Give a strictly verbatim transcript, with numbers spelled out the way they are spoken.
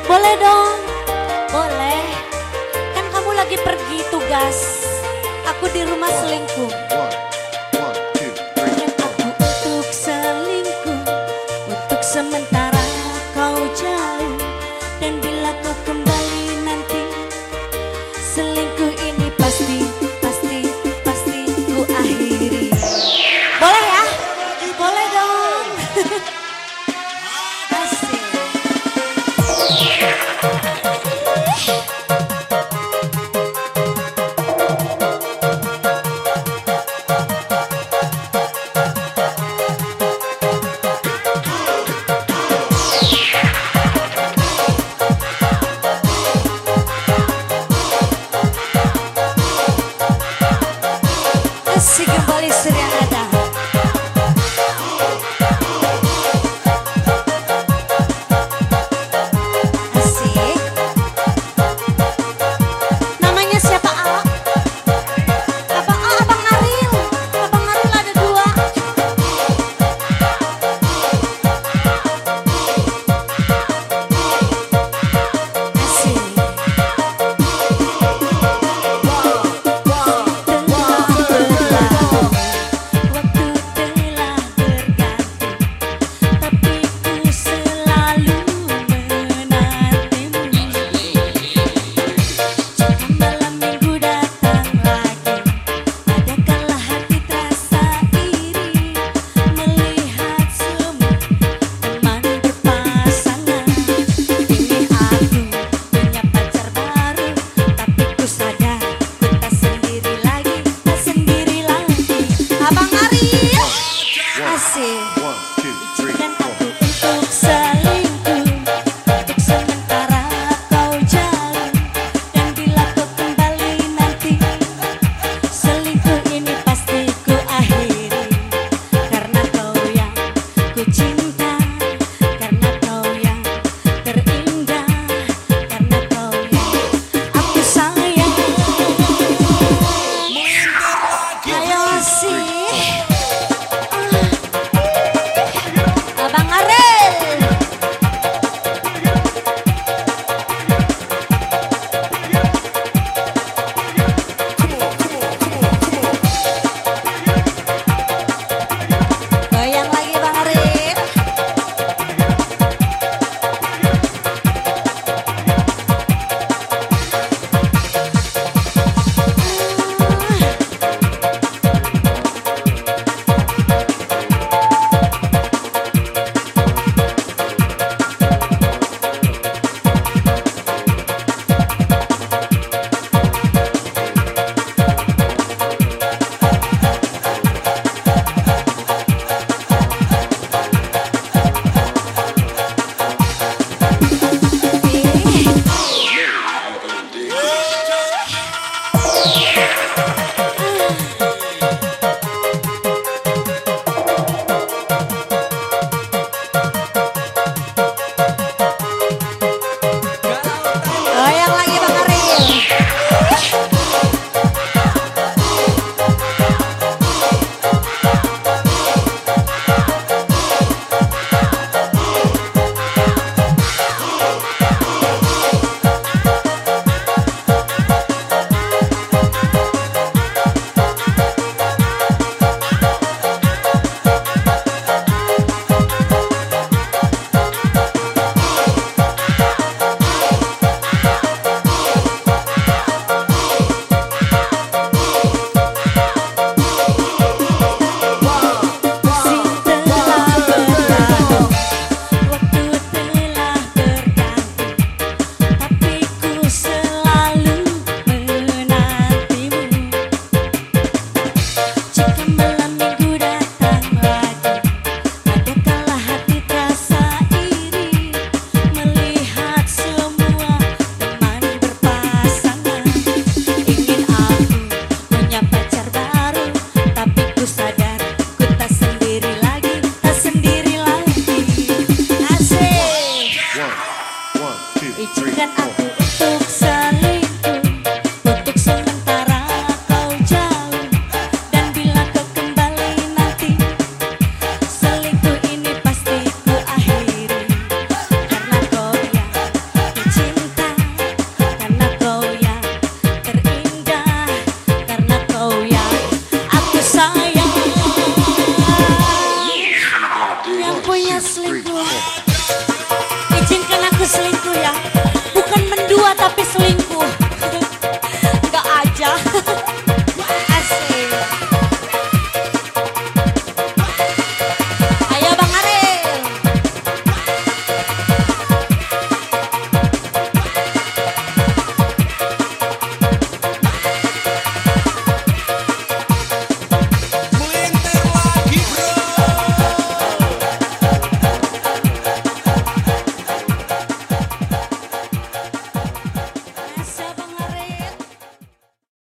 Boleh dong, boleh. Kan kamu lagi pergi tugas, aku di rumah selingkuh. Dan aku untuk selingkuh, untuk sementara kau jauh. Dan bila kau kembali nanti, selingkuh ini pasti, pasti, pasti ku akhiri. Boleh ya? Boleh dong. Asik. Asik kembali Surya Nada. Asik. Namanya siapa, A? Abang A, Abang Aril. Abang Aril ada dua. Asik. Dan aku untuk selingkuh, untuk sementara kau jauh. Dan bila kau kembali nanti, selingkuh ini pasti ku akhiri. Karena kau yang ku cinta, karena kau yang terindah, karena kau yang aku sayang. Ayo sih. Abang Arel. Goyang lagi Bang Arel. Goyang lagi Bang Aril. Izinkan aku untuk selingkuh, untuk sementara kau jauh. Dan bila kau kembali nanti, selingkuh ini pasti ku akhiri. Karena kau yang ku ya. Bukan mendua tapi selingkuh.